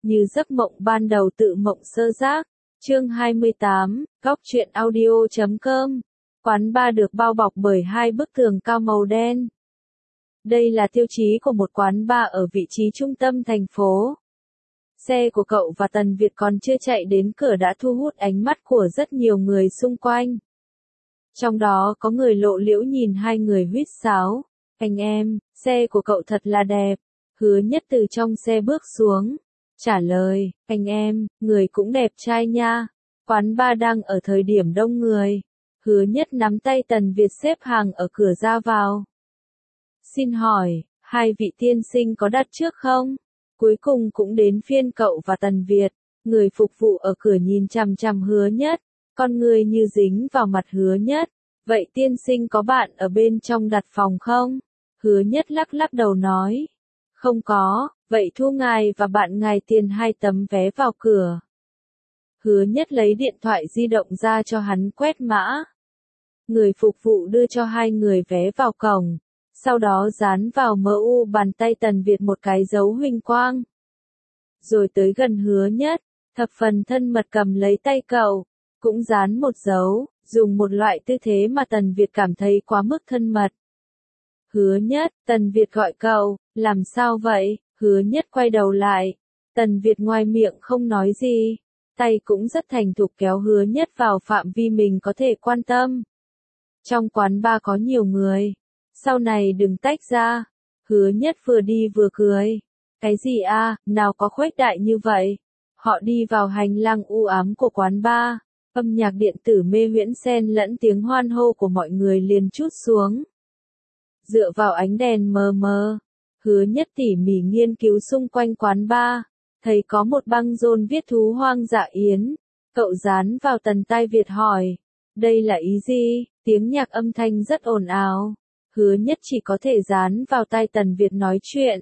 như giấc mộng ban đầu tự mộng sơ giác. Chương 28, Góc truyện audio.com. Quán bar được bao bọc bởi hai bức tường cao màu đen. Đây là tiêu chí của một quán bar ở vị trí trung tâm thành phố. Xe của cậu và Tần Việt còn chưa chạy đến cửa đã thu hút ánh mắt của rất nhiều người xung quanh. Trong đó có người lộ liễu nhìn hai người huýt sáo. Anh em, xe của cậu thật là đẹp. Hứa Nhất từ trong xe bước xuống. Trả lời, anh em, người cũng đẹp trai nha. Quán bar đang ở thời điểm đông người. Hứa Nhất nắm tay Tần Việt xếp hàng ở cửa ra vào. Xin hỏi, hai vị tiên sinh có đặt trước không? Cuối cùng cũng đến phiên cậu và Tần Việt. Người phục vụ ở cửa nhìn chằm chằm Hứa Nhất. Con người như dính vào mặt Hứa Nhất. Vậy tiên sinh có bạn ở bên trong đặt phòng không? Hứa Nhất lắc lắc đầu nói. Không có, vậy thu ngài và bạn ngài tiền 2 tấm vé vào cửa. Hứa Nhất lấy điện thoại di động ra cho hắn quét mã. Người phục vụ đưa cho hai người vé vào cổng, sau đó dán vào MU bàn tay Tần Việt một cái dấu huỳnh quang. Rồi tới gần Hứa Nhất, thập phần thân mật cầm lấy tay cậu, cũng dán một dấu, dùng một loại tư thế mà Tần Việt cảm thấy quá mức thân mật. Hứa Nhất, Tần Việt gọi cậu, làm sao vậy? Hứa Nhất quay đầu lại. Tần Việt ngoài miệng không nói gì, tay cũng rất thành thục kéo Hứa Nhất vào phạm vi mình có thể quan tâm. Trong quán bar có nhiều người, sau này đừng tách ra. Hứa Nhất vừa đi vừa cười. Cái gì a, nào có khuếch đại như vậy? Họ đi vào hành lang u ám của quán bar, âm nhạc điện tử mê huyễn xen lẫn tiếng hoan hô của mọi người liền trút xuống. Dựa vào ánh đèn mờ mờ, Hứa Nhất tỉ mỉ nghiên cứu xung quanh quán bar, thấy có một băng rôn viết thú hoang dạ yến. Cậu dán vào Tần tai Việt hỏi, đây là ý gì? Tiếng nhạc âm thanh rất ồn ào. Hứa Nhất chỉ có thể dán vào tai Tần Việt nói chuyện.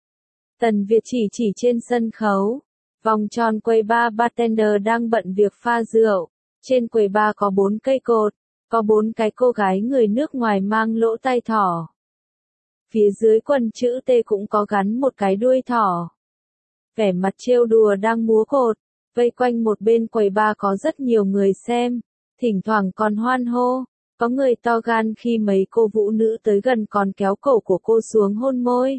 Tần Việt chỉ trên sân khấu. Vòng tròn quầy bar bartender đang bận việc pha rượu. Trên quầy bar có 4 cây cột, có 4 cái cô gái người nước ngoài mang lỗ tai thỏ. Phía dưới quần chữ T cũng có gắn một cái đuôi thỏ. Vẻ mặt trêu đùa đang múa cột, vây quanh một bên quầy bar có rất nhiều người xem, thỉnh thoảng còn hoan hô, có người to gan khi mấy cô vũ nữ tới gần còn kéo cổ của cô xuống hôn môi.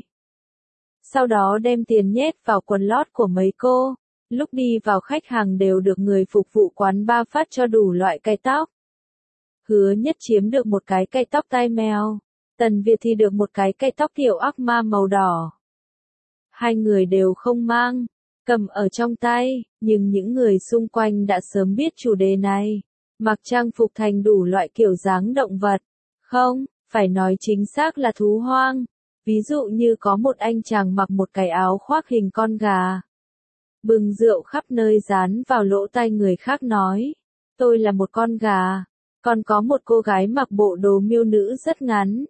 Sau đó đem tiền nhét vào quần lót của mấy cô, lúc đi vào khách hàng đều được người phục vụ quán bar phát cho đủ loại cây tóc. Hứa Nhất chiếm được một cái cây tóc tai mèo, Tần Việt thì được một cái cây tóc tiểu ác ma màu đỏ. Hai người đều không mang, cầm ở trong tay, nhưng những người xung quanh đã sớm biết chủ đề này, mặc trang phục thành đủ loại kiểu dáng động vật. Không, phải nói chính xác là thú hoang. Ví dụ như có một anh chàng mặc một cái áo khoác hình con gà, bưng rượu khắp nơi dán vào lỗ tai người khác nói, tôi là một con gà. Còn có một cô gái mặc bộ đồ miêu nữ rất ngắn,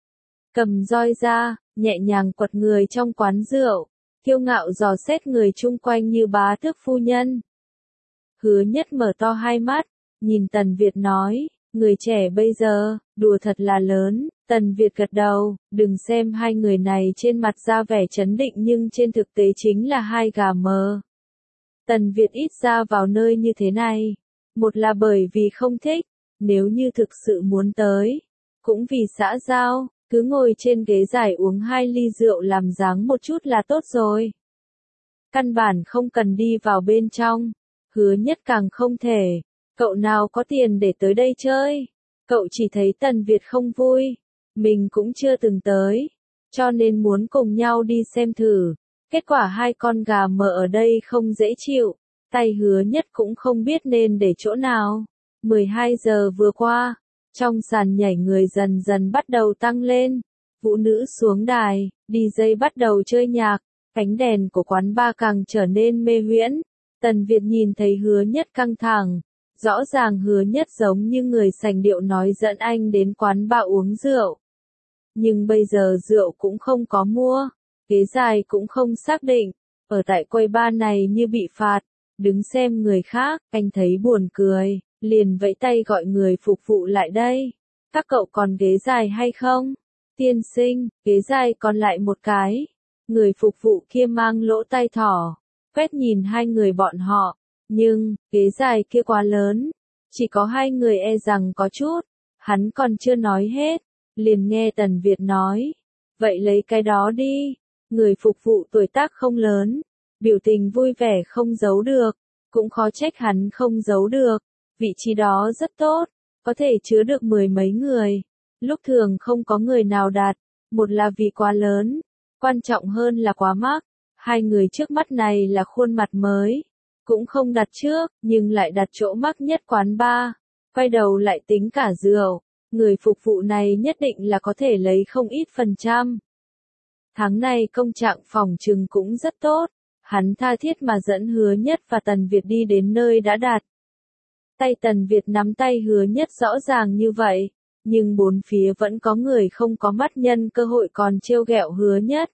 cầm roi ra, nhẹ nhàng quật người trong quán rượu, kiêu ngạo dò xét người chung quanh như bá tước phu nhân. Hứa Nhất mở to hai mắt, nhìn Tần Việt nói, người trẻ bây giờ, đùa thật là lớn. Tần Việt gật đầu, đừng xem hai người này trên mặt ra vẻ trấn định nhưng trên thực tế chính là hai gà mờ. Tần Việt ít ra vào nơi như thế này, một là bởi vì không thích, nếu như thực sự muốn tới, cũng vì xã giao, cứ ngồi trên ghế dài uống 2 ly rượu làm dáng một chút là tốt rồi. Căn bản không cần đi vào bên trong. Hứa Nhất càng không thể, cậu nào có tiền để tới đây chơi. Cậu chỉ thấy Tần Việt không vui, mình cũng chưa từng tới, cho nên muốn cùng nhau đi xem thử. Kết quả hai con gà mờ ở đây không dễ chịu, tay Hứa Nhất cũng không biết nên để chỗ nào. 12 giờ vừa qua, trong sàn nhảy người dần dần bắt đầu tăng lên, vũ nữ xuống đài, DJ bắt đầu chơi nhạc, ánh đèn của quán bar càng trở nên mê huyễn. Tần Việt nhìn thấy Hứa Nhất căng thẳng, rõ ràng Hứa Nhất giống như người sành điệu nói dẫn anh đến quán bar uống rượu. Nhưng bây giờ rượu cũng không có mua, ghế dài cũng không xác định, ở tại quầy bar này như bị phạt, đứng xem người khác, anh thấy buồn cười, liền vẫy tay gọi người phục vụ lại đây. Các cậu còn ghế dài hay không? Tiên sinh, ghế dài còn lại một cái. Người phục vụ kia mang lỗ tai thỏ, quét nhìn hai người bọn họ, nhưng, ghế dài kia quá lớn, chỉ có hai người e rằng có chút, hắn còn chưa nói hết, liền nghe Tần Việt nói, vậy lấy cái đó đi, người phục vụ tuổi tác không lớn, biểu tình vui vẻ không giấu được, cũng khó trách hắn không giấu được, vị trí đó rất tốt, có thể chứa được 10 mấy người, lúc thường không có người nào đặt, một là vì quá lớn, quan trọng hơn là quá mắc, hai người trước mắt này là khuôn mặt mới, cũng không đặt trước, nhưng lại đặt chỗ mắc nhất quán bar, quay đầu lại tính cả rượu, người phục vụ này nhất định là có thể lấy không ít phần trăm. Tháng này công trạng phòng trừng cũng rất tốt, hắn tha thiết mà dẫn Hứa Nhất và Tần Việt đi đến nơi đã đặt. Tay Tần Việt nắm tay Hứa Nhất rõ ràng như vậy, nhưng bốn phía vẫn có người không có mắt nhân cơ hội còn trêu ghẹo Hứa Nhất.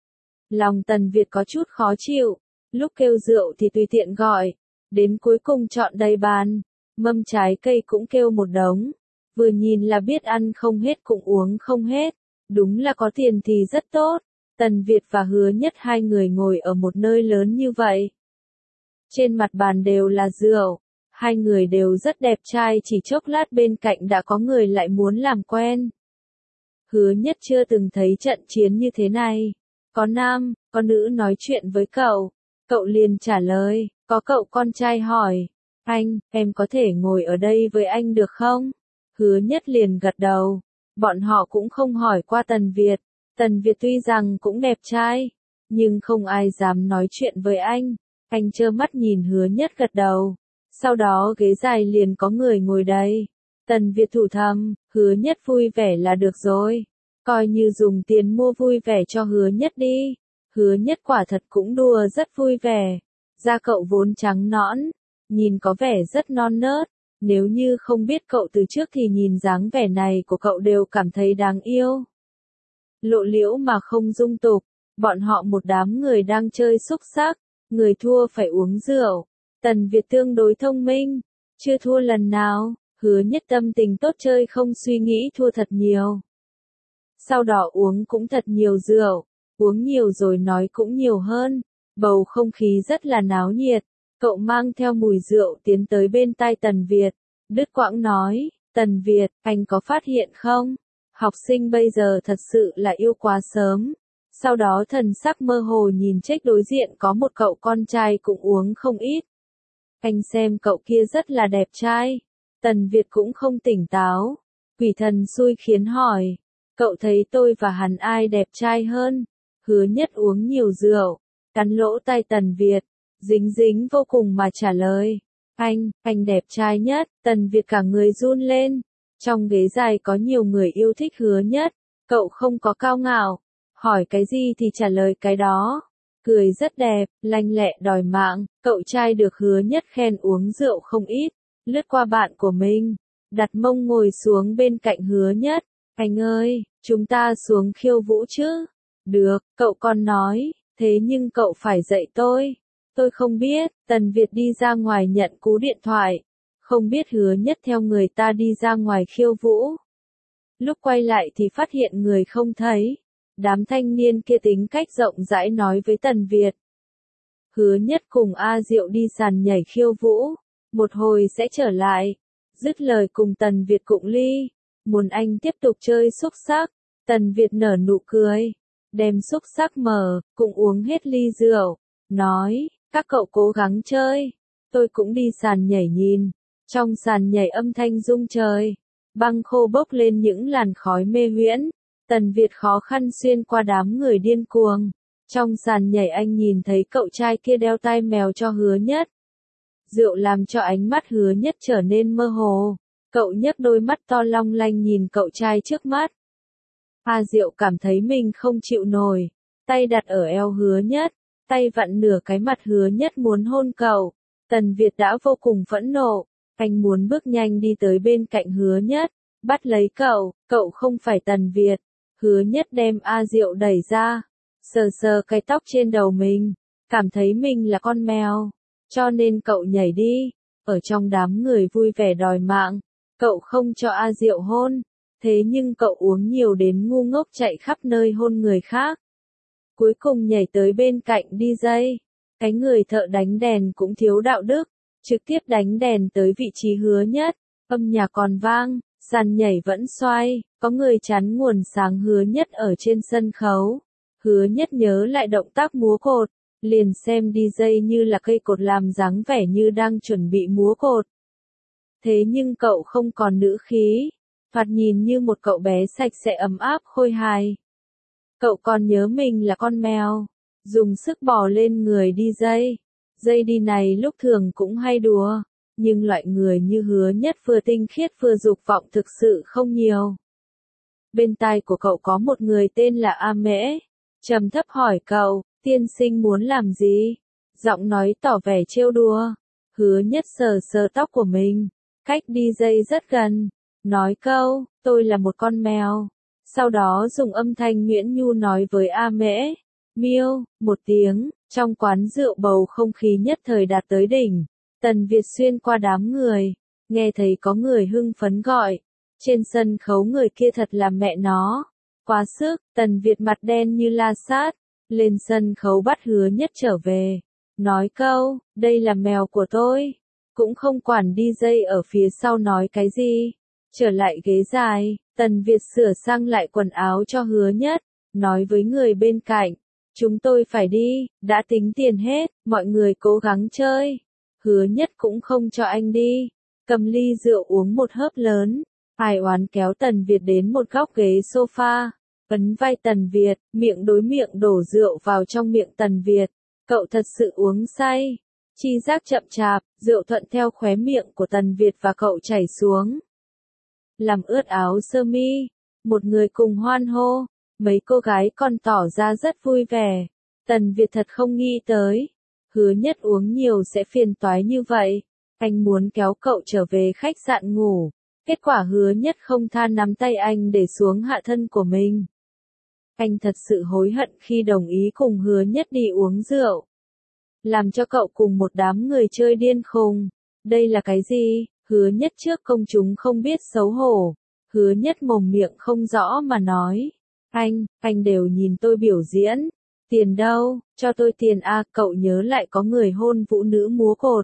Lòng Tần Việt có chút khó chịu, lúc kêu rượu thì tùy tiện gọi, đến cuối cùng chọn đầy bàn, mâm trái cây cũng kêu một đống, vừa nhìn là biết ăn không hết cũng uống không hết, đúng là có tiền thì rất tốt. Tần Việt và Hứa Nhất hai người ngồi ở một nơi lớn như vậy. Trên mặt bàn đều là rượu, hai người đều rất đẹp trai, chỉ chốc lát bên cạnh đã có người lại muốn làm quen. Hứa Nhất chưa từng thấy trận chiến như thế này, có nam, có nữ nói chuyện với cậu, cậu liền trả lời, có cậu con trai hỏi, anh, em có thể ngồi ở đây với anh được không? Hứa Nhất liền gật đầu, bọn họ cũng không hỏi qua Tần Việt. Tần Việt tuy rằng cũng đẹp trai, nhưng không ai dám nói chuyện với anh trơ mắt nhìn Hứa Nhất gật đầu. Sau đó ghế dài liền có người ngồi đây. Tần Việt thủ thầm, Hứa Nhất vui vẻ là được rồi. Coi như dùng tiền mua vui vẻ cho Hứa Nhất đi. Hứa Nhất quả thật cũng đùa rất vui vẻ. Da cậu vốn trắng nõn, nhìn có vẻ rất non nớt. Nếu như không biết cậu từ trước thì nhìn dáng vẻ này của cậu đều cảm thấy đáng yêu. Lộ liễu mà không dung tục, bọn họ một đám người đang chơi xúc xắc, người thua phải uống rượu. Tần Việt tương đối thông minh, chưa thua lần nào, Hứa Nhất tâm tình tốt chơi không suy nghĩ thua thật nhiều. Sau đó uống cũng thật nhiều rượu, uống nhiều rồi nói cũng nhiều hơn, bầu không khí rất là náo nhiệt. Cậu mang theo mùi rượu tiến tới bên tai Tần Việt, đứt quãng nói, Tần Việt, anh có phát hiện không? Học sinh bây giờ thật sự là yêu quá sớm. Sau đó thần sắc mơ hồ nhìn trách đối diện có một cậu con trai cũng uống không ít. Anh xem cậu kia rất là đẹp trai. Tần Việt cũng không tỉnh táo. Quỷ thần xui khiến hỏi. Cậu thấy tôi và hắn ai đẹp trai hơn? Hứa Nhất uống nhiều rượu. Cắn lỗ tai Tần Việt. Dính dính vô cùng mà trả lời. Anh đẹp trai nhất. Tần Việt cả người run lên. Trong ghế dài có nhiều người yêu thích Hứa Nhất. Cậu không có cao ngạo. Hỏi cái gì thì trả lời cái đó. Cười rất đẹp, lanh lẹ đòi mạng. Cậu trai được Hứa Nhất khen uống rượu không ít. Lướt qua bạn của mình. Đặt mông ngồi xuống bên cạnh Hứa Nhất. Anh ơi, chúng ta xuống khiêu vũ chứ? Được, cậu còn nói. Thế nhưng cậu phải dạy tôi. Tôi không biết. Tần Việt đi ra ngoài nhận cú điện thoại. Không biết Hứa Nhất theo người ta đi ra ngoài khiêu vũ. Lúc quay lại thì phát hiện người không thấy. Đám thanh niên kia tính cách rộng rãi nói với Tần Việt. Hứa Nhất cùng A Diệu đi sàn nhảy khiêu vũ. Một hồi sẽ trở lại. Dứt lời cùng Tần Việt cụng ly. Muốn anh tiếp tục chơi xúc xắc. Tần Việt nở nụ cười. Đem xúc xắc mở, cũng uống hết ly rượu. Nói, các cậu cố gắng chơi. Tôi cũng đi sàn nhảy nhìn. Trong sàn nhảy âm thanh rung trời. Băng khô bốc lên những làn khói mê huyễn. Tần Việt khó khăn xuyên qua đám người điên cuồng. Trong sàn nhảy anh nhìn thấy cậu trai kia đeo tai mèo cho Hứa Nhất. Rượu làm cho ánh mắt Hứa Nhất trở nên mơ hồ. Cậu nhấc đôi mắt to long lanh nhìn cậu trai trước mắt. A Diệu cảm thấy mình không chịu nổi. Tay đặt ở eo Hứa Nhất. Tay vặn nửa cái mặt Hứa Nhất muốn hôn cậu. Tần Việt đã vô cùng phẫn nộ. Anh muốn bước nhanh đi tới bên cạnh Hứa Nhất. Bắt lấy cậu không phải Tần Việt. Hứa Nhất đem A Diệu đẩy ra. Sờ sờ cái tóc trên đầu mình. Cảm thấy mình là con mèo. Cho nên cậu nhảy đi. Ở trong đám người vui vẻ đòi mạng. Cậu không cho A Diệu hôn. Thế nhưng cậu uống nhiều đến ngu ngốc chạy khắp nơi hôn người khác. Cuối cùng nhảy tới bên cạnh DJ. Cái người thợ đánh đèn cũng thiếu đạo đức, trực tiếp đánh đèn tới vị trí Hứa Nhất, âm nhạc còn vang, sàn nhảy vẫn xoay, có người chắn nguồn sáng Hứa Nhất ở trên sân khấu. Hứa Nhất nhớ lại động tác múa cột, liền xem DJ như là cây cột làm dáng vẻ như đang chuẩn bị múa cột. Thế nhưng cậu không còn nữ khí, thoạt nhìn như một cậu bé sạch sẽ ấm áp khôi hài. Cậu còn nhớ mình là con mèo, dùng sức bò lên người DJ. Dây đi này lúc thường cũng hay đùa, nhưng loại người như Hứa Nhất vừa tinh khiết vừa dục vọng thực sự không nhiều. Bên tai của cậu có một người tên là A Mễ, trầm thấp hỏi cậu, tiên sinh muốn làm gì? Giọng nói tỏ vẻ trêu đùa. Hứa Nhất sờ sờ tóc của mình, cách DJ rất gần, nói câu, tôi là một con mèo. Sau đó dùng âm thanh nhuyễn nhu nói với A Mễ, miêu, một tiếng, trong quán rượu bầu không khí nhất thời đạt tới đỉnh. Tần Việt xuyên qua đám người, nghe thấy có người hưng phấn gọi, trên sân khấu người kia thật là mẹ nó, quá sức. Tần Việt mặt đen như la sát, lên sân khấu bắt Hứa Nhất trở về, nói câu, đây là mèo của tôi, cũng không quản DJ ở phía sau nói cái gì. Trở lại ghế dài, Tần Việt sửa sang lại quần áo cho Hứa Nhất, nói với người bên cạnh, chúng tôi phải đi, đã tính tiền hết, mọi người cố gắng chơi. Hứa Nhất cũng không cho anh đi, cầm ly rượu uống một hớp lớn, ai oán kéo Tần Việt đến một góc ghế sofa, ấn vai Tần Việt, miệng đối miệng đổ rượu vào trong miệng Tần Việt. Cậu thật sự uống say, chi giác chậm chạp, rượu thuận theo khóe miệng của Tần Việt và cậu chảy xuống, làm ướt áo sơ mi. Một người cùng hoan hô, mấy cô gái còn tỏ ra rất vui vẻ. Tần Việt thật không nghĩ tới, Hứa Nhất uống nhiều sẽ phiền toái như vậy. Anh muốn kéo cậu trở về khách sạn ngủ, kết quả Hứa Nhất không tha nắm tay anh để xuống hạ thân của mình. Anh thật sự hối hận khi đồng ý cùng Hứa Nhất đi uống rượu, làm cho cậu cùng một đám người chơi điên khùng. Đây là cái gì? Hứa Nhất trước công chúng không biết xấu hổ. Hứa Nhất mồm miệng không rõ mà nói, anh đều nhìn tôi biểu diễn. Tiền đâu, cho tôi tiền a. Cậu nhớ lại có người hôn vũ nữ múa cột,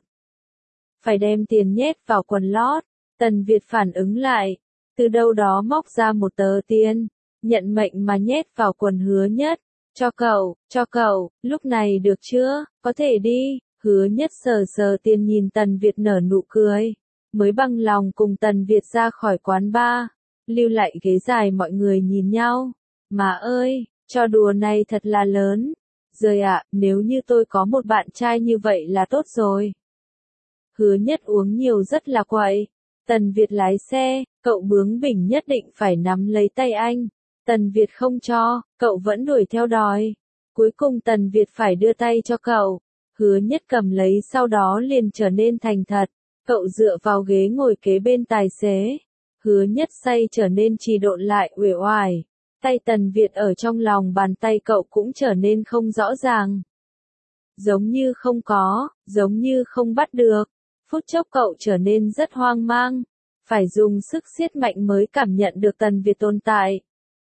phải đem tiền nhét vào quần lót. Tần Việt phản ứng lại, từ đâu đó móc ra một tờ tiền, nhận mệnh mà nhét vào quần Hứa Nhất. Cho cậu, lúc này được chưa, có thể đi. Hứa Nhất sờ sờ tiền nhìn Tần Việt nở nụ cười, mới bằng lòng cùng Tần Việt ra khỏi quán bar, lưu lại ghế dài. Mọi người nhìn nhau, mà ơi, trò đùa này thật là lớn. Rời ạ, nếu như tôi có một bạn trai như vậy là tốt rồi. Hứa Nhất uống nhiều rất là quậy. Tần Việt lái xe, cậu bướng bỉnh nhất định phải nắm lấy tay anh. Tần Việt không cho, cậu vẫn đuổi theo đòi. Cuối cùng Tần Việt phải đưa tay cho cậu. Hứa Nhất cầm lấy, sau đó liền trở nên thành thật. Cậu dựa vào ghế ngồi kế bên tài xế. Hứa Nhất say trở nên trì độn lại uể oải. Tay Tần Việt ở trong lòng bàn tay cậu cũng trở nên không rõ ràng. Giống như không có, giống như không bắt được. Phút chốc cậu trở nên rất hoang mang. Phải dùng sức siết mạnh mới cảm nhận được Tần Việt tồn tại.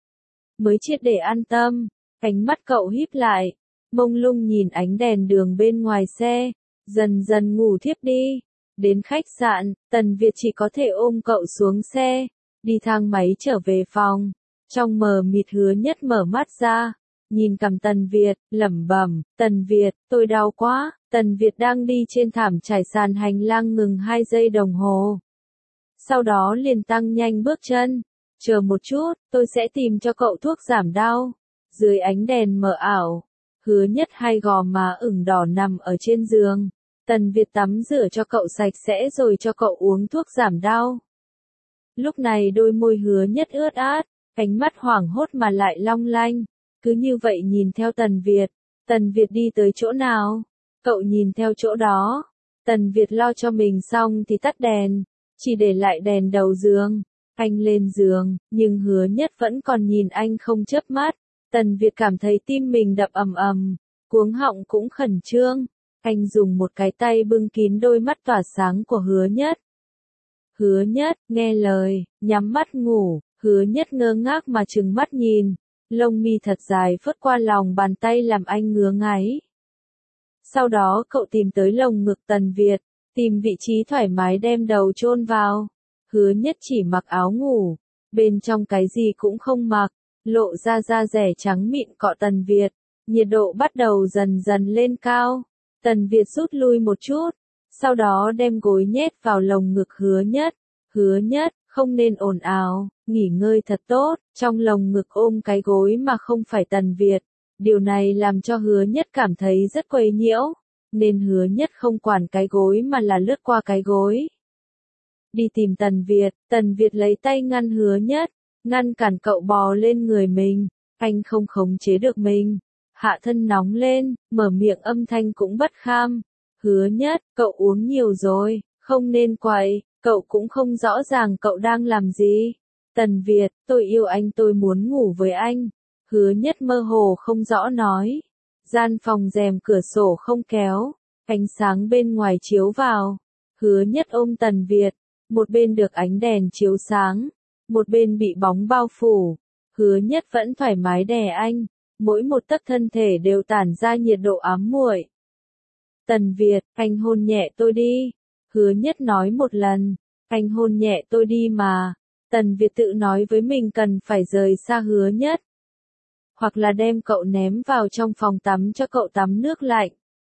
Mới triệt để an tâm, ánh mắt cậu híp lại, mông lung nhìn ánh đèn đường bên ngoài xe, dần dần ngủ thiếp đi. Đến khách sạn, Tần Việt chỉ có thể ôm cậu xuống xe, đi thang máy trở về phòng. Trong mờ mịt Hứa Nhất mở mắt ra, nhìn cằm Tần Việt, lẩm bẩm, Tần Việt, tôi đau quá. Tần Việt đang đi trên thảm trải sàn hành lang ngừng 2 giây đồng hồ. Sau đó liền tăng nhanh bước chân. Chờ một chút, tôi sẽ tìm cho cậu thuốc giảm đau. Dưới ánh đèn mờ ảo, Hứa Nhất hai gò má ửng đỏ nằm ở trên giường. Tần Việt tắm rửa cho cậu sạch sẽ rồi cho cậu uống thuốc giảm đau. Lúc này đôi môi Hứa Nhất ướt át, ánh mắt hoảng hốt mà lại long lanh. Cứ như vậy nhìn theo Tần Việt. Tần Việt đi tới chỗ nào, cậu nhìn theo chỗ đó. Tần Việt lo cho mình xong thì tắt đèn, chỉ để lại đèn đầu giường. Anh lên giường, nhưng Hứa Nhất vẫn còn nhìn anh không chớp mắt. Tần Việt cảm thấy tim mình đập ầm ầm, cuống họng cũng khẩn trương. Anh dùng một cái tay bưng kín đôi mắt tỏa sáng của Hứa Nhất. Hứa Nhất, nghe lời, nhắm mắt ngủ. Hứa Nhất ngơ ngác mà trừng mắt nhìn. Lông mi thật dài phớt qua lòng bàn tay làm anh ngứa ngáy. Sau đó cậu tìm tới lồng ngực Tần Việt, tìm vị trí thoải mái đem đầu chôn vào. Hứa Nhất chỉ mặc áo ngủ, bên trong cái gì cũng không mặc, lộ ra da rẻ trắng mịn cọ Tần Việt, nhiệt độ bắt đầu dần dần lên cao. Tần Việt rút lui một chút, sau đó đem gối nhét vào lồng ngực Hứa Nhất. Hứa Nhất, không nên ồn ào, nghỉ ngơi thật tốt, trong lồng ngực ôm cái gối mà không phải Tần Việt. Điều này làm cho Hứa Nhất cảm thấy rất quấy nhiễu, nên Hứa Nhất không quản cái gối mà là lướt qua cái gối. Đi tìm Tần Việt lấy tay ngăn Hứa Nhất, ngăn cản cậu bò lên người mình, anh không khống chế được mình. Hạ thân nóng lên, mở miệng âm thanh cũng bất kham. Hứa Nhất, cậu uống nhiều rồi, không nên quậy, cậu cũng không rõ ràng cậu đang làm gì. Tần Việt, tôi yêu anh, tôi muốn ngủ với anh. Hứa Nhất mơ hồ không rõ nói. Gian phòng rèm cửa sổ không kéo, ánh sáng bên ngoài chiếu vào. Hứa Nhất ôm Tần Việt, một bên được ánh đèn chiếu sáng, một bên bị bóng bao phủ. Hứa Nhất vẫn thoải mái đè anh, mỗi một tấc thân thể đều tản ra nhiệt độ ám muội. Tần Việt, anh hôn nhẹ tôi đi. Hứa Nhất nói một lần, anh hôn nhẹ tôi đi mà. Tần Việt tự nói với mình cần phải rời xa Hứa Nhất, hoặc là đem cậu ném vào trong phòng tắm cho cậu tắm nước lạnh,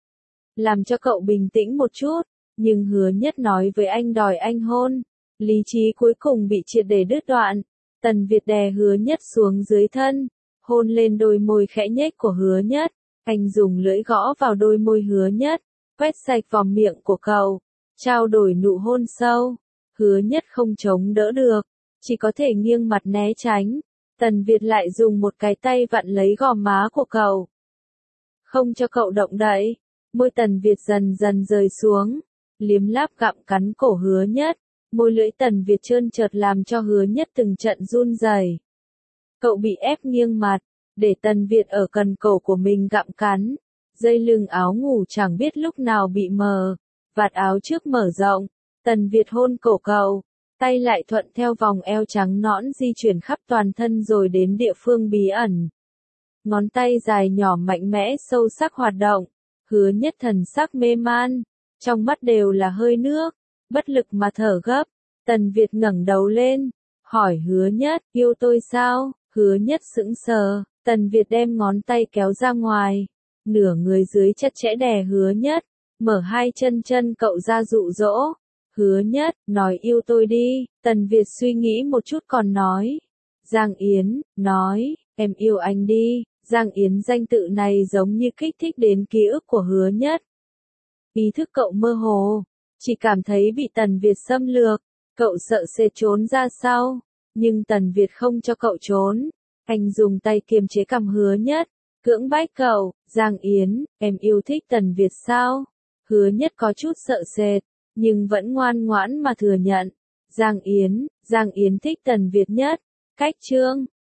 làm cho cậu bình tĩnh một chút. Nhưng Hứa Nhất nói với anh đòi anh hôn, lý trí cuối cùng bị triệt để đứt đoạn. Tần Việt đè Hứa Nhất xuống dưới thân, hôn lên đôi môi khẽ nhếch của Hứa Nhất. Anh dùng lưỡi gõ vào đôi môi Hứa Nhất, quét sạch vòng miệng của cậu, trao đổi nụ hôn sâu. Hứa Nhất không chống đỡ được, chỉ có thể nghiêng mặt né tránh. Tần Việt lại dùng một cái tay vặn lấy gò má của cậu, không cho cậu động đậy. Môi Tần Việt dần dần rời xuống, liếm láp gặm cắn cổ Hứa Nhất. Môi lưỡi Tần Việt trơn trượt làm cho Hứa Nhất từng trận run rẩy. Cậu bị ép nghiêng mặt, để Tần Việt ở cần cổ của mình gặm cắn. Dây lưng áo ngủ chẳng biết lúc nào bị mờ, vạt áo trước mở rộng. Tần Việt hôn cổ cậu, tay lại thuận theo vòng eo trắng nõn di chuyển khắp toàn thân rồi đến địa phương bí ẩn. Ngón tay dài nhỏ mạnh mẽ sâu sắc hoạt động. Hứa Nhất thần sắc mê man, trong mắt đều là hơi nước, bất lực mà thở gấp. Tần Việt ngẩng đầu lên, hỏi Hứa Nhất, yêu tôi sao? Hứa Nhất sững sờ. Tần Việt đem ngón tay kéo ra ngoài, nửa người dưới chặt chẽ đè Hứa Nhất, mở hai chân cậu ra dụ dỗ. Hứa Nhất, nói yêu tôi đi. Tần Việt suy nghĩ một chút còn nói. Giang Yến, nói, em yêu anh đi. Giang Yến danh tự này giống như kích thích đến ký ức của Hứa Nhất. Ý thức cậu mơ hồ, chỉ cảm thấy bị Tần Việt xâm lược, cậu sợ sẽ trốn ra sau, nhưng Tần Việt không cho cậu trốn. Anh dùng tay kiềm chế cằm Hứa Nhất, cưỡng bách cậu. Giang Yến, em yêu thích Tần Việt sao? Hứa Nhất có chút sợ sệt, nhưng vẫn ngoan ngoãn mà thừa nhận. Giang Yến thích Tần Việt nhất. Cách chương